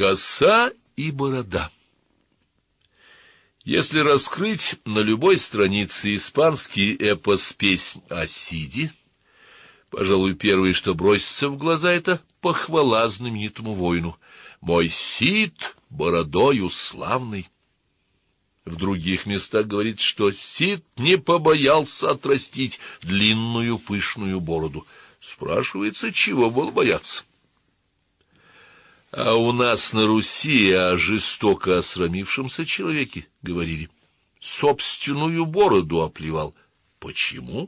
Коса и борода. Если раскрыть на любой странице испанский эпос «Песнь о Сиде», пожалуй, первое, что бросится в глаза, это похвала знаменитому воину: «Мой Сид бородою славный». В других местах говорит, что Сид не побоялся отрастить длинную пышную бороду. Спрашивается, чего было бояться? А у нас на Руси о жестоко осрамившемся человеке говорили: собственную бороду оплевал. Почему?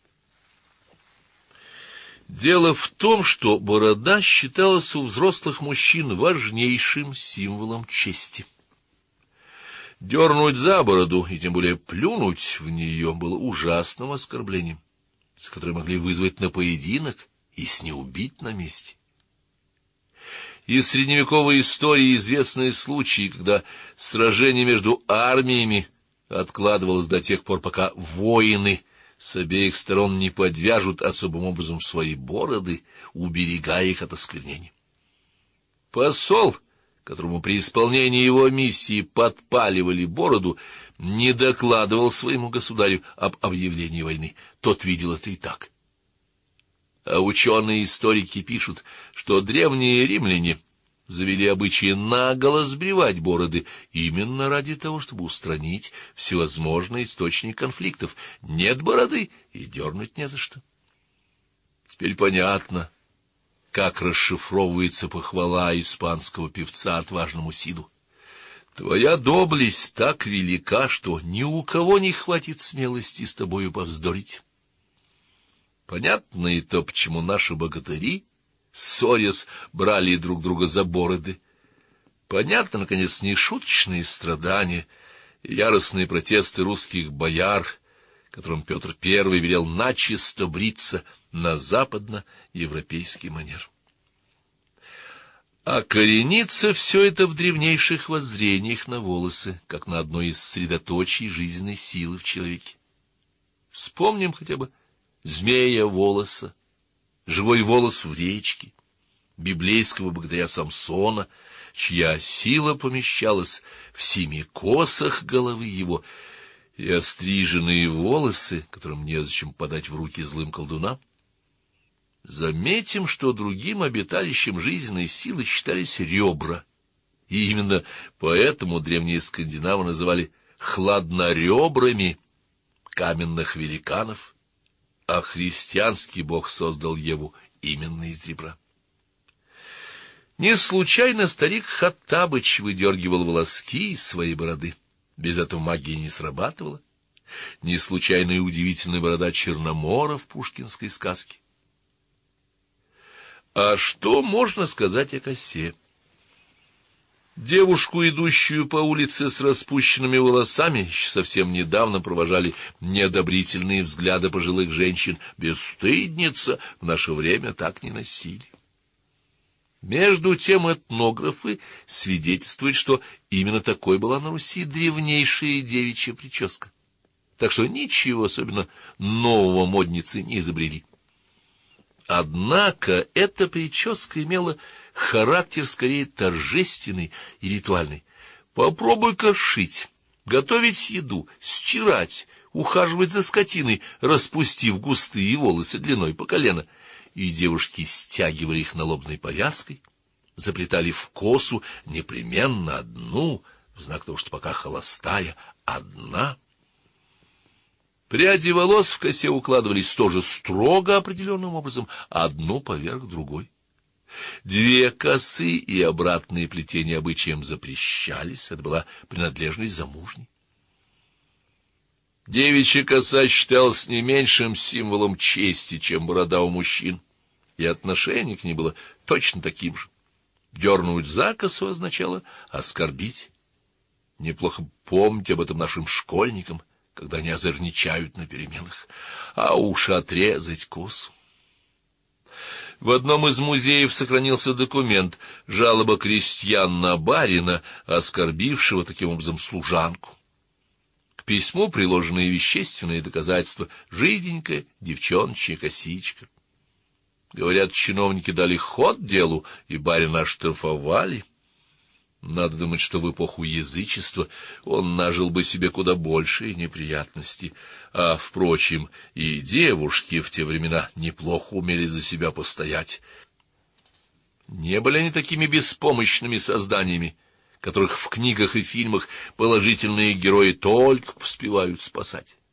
Дело в том, что борода считалась у взрослых мужчин важнейшим символом чести. Дернуть за бороду, и тем более плюнуть в нее, было ужасным оскорблением, за которое могли вызвать на поединок и с не убить на месте. Из средневековой истории известны случаи, когда сражение между армиями откладывалось до тех пор, пока воины с обеих сторон не подвяжут особым образом свои бороды, уберегая их от осквернения. Посол, которому при исполнении его миссии подпаливали бороду, не докладывал своему государю об объявлении войны. Тот видел это и так. А ученые-историки пишут, что древние римляне завели обычай наголо сбривать бороды именно ради того, чтобы устранить всевозможные источники конфликтов. Нет бороды, и дернуть не за что. Теперь понятно, как расшифровывается похвала испанского певца отважному Сиду: «Твоя доблесть так велика, что ни у кого не хватит смелости с тобою повздорить». Понятно и то, почему наши богатыри, ссорясь, брали друг друга за бороды. Понятно, наконец, нешуточные страдания и яростные протесты русских бояр, которым Петр I велел начисто бриться на западноевропейский манер. А коренится все это в древнейших воззрениях на волосы, как на одно из средоточий жизненной силы в человеке. Вспомним хотя бы змея волоса, живой волос в речке, библейского богатыря Самсона, чья сила помещалась в 7 косах головы его, и остриженные волосы, которым незачем подать в руки злым колдунам. Заметим, что другим обиталищем жизненной силы считались ребра, и именно поэтому древние скандинавы называли хладноребрами каменных великанов, а христианский бог создал Еву именно из ребра. Не случайно старик Хоттабыч выдергивал волоски из своей бороды. Без этого магия не срабатывала. Не случайно и удивительная борода Черномора в пушкинской сказке. А что можно сказать о косе? Девушку, идущую по улице с распущенными волосами, еще совсем недавно провожали неодобрительные взгляды пожилых женщин. Бесстыдница, в наше время так не носили. Между тем этнографы свидетельствуют, что именно такой была на Руси древнейшая девичья прическа. Так что ничего особенно нового модницы не изобрели. Однако эта прическа имела характер скорее торжественный и ритуальный. Попробуй-ка шить, готовить еду, стирать, ухаживать за скотиной, распустив густые волосы длиной по колено. И девушки стягивали их налобной повязкой, заплетали в косу непременно одну, в знак того, что пока холостая, одна. Пряди волос в косе укладывались тоже строго определенным образом, одну поверх другой. 2 косы и обратные плетения обычаям запрещались, это была принадлежность замужней. Девичья коса считалась не меньшим символом чести, чем борода у мужчин, и отношение к ней было точно таким же. Дернуть за косу означало оскорбить. Неплохо помнить об этом нашим школьникам, когда они озорничают на переменах. А уж отрезать косу. В одном из музеев сохранился документ, жалоба крестьян на барина, оскорбившего таким образом служанку. К письму приложены вещественные доказательства: жиденькая девчоночья косичка. Говорят, чиновники дали ход делу, и барина оштрафовали. Надо думать, что в эпоху язычества он нажил бы себе куда большие неприятности. А, впрочем, и девушки в те времена неплохо умели за себя постоять. Не были они такими беспомощными созданиями, которых в книгах и фильмах положительные герои только поспевают спасать.